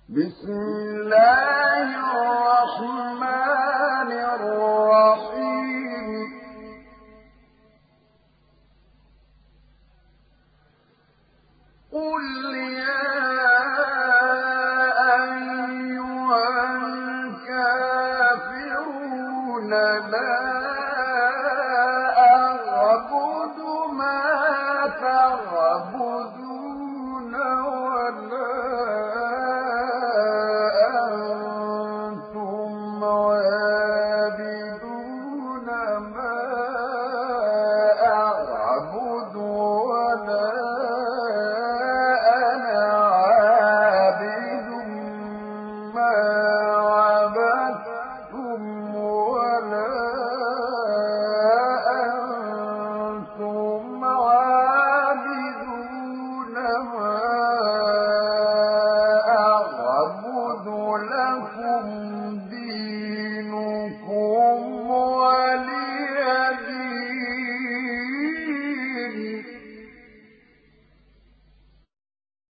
بسم الله الرحمن الرحيم قل يا أيها الكافرون لا أعبد ما تعبدون ولا أنتم عابدون ما أعبد ولا أنا عابد ما عبدتم ولا أنتم عابدون ما أعبد لكم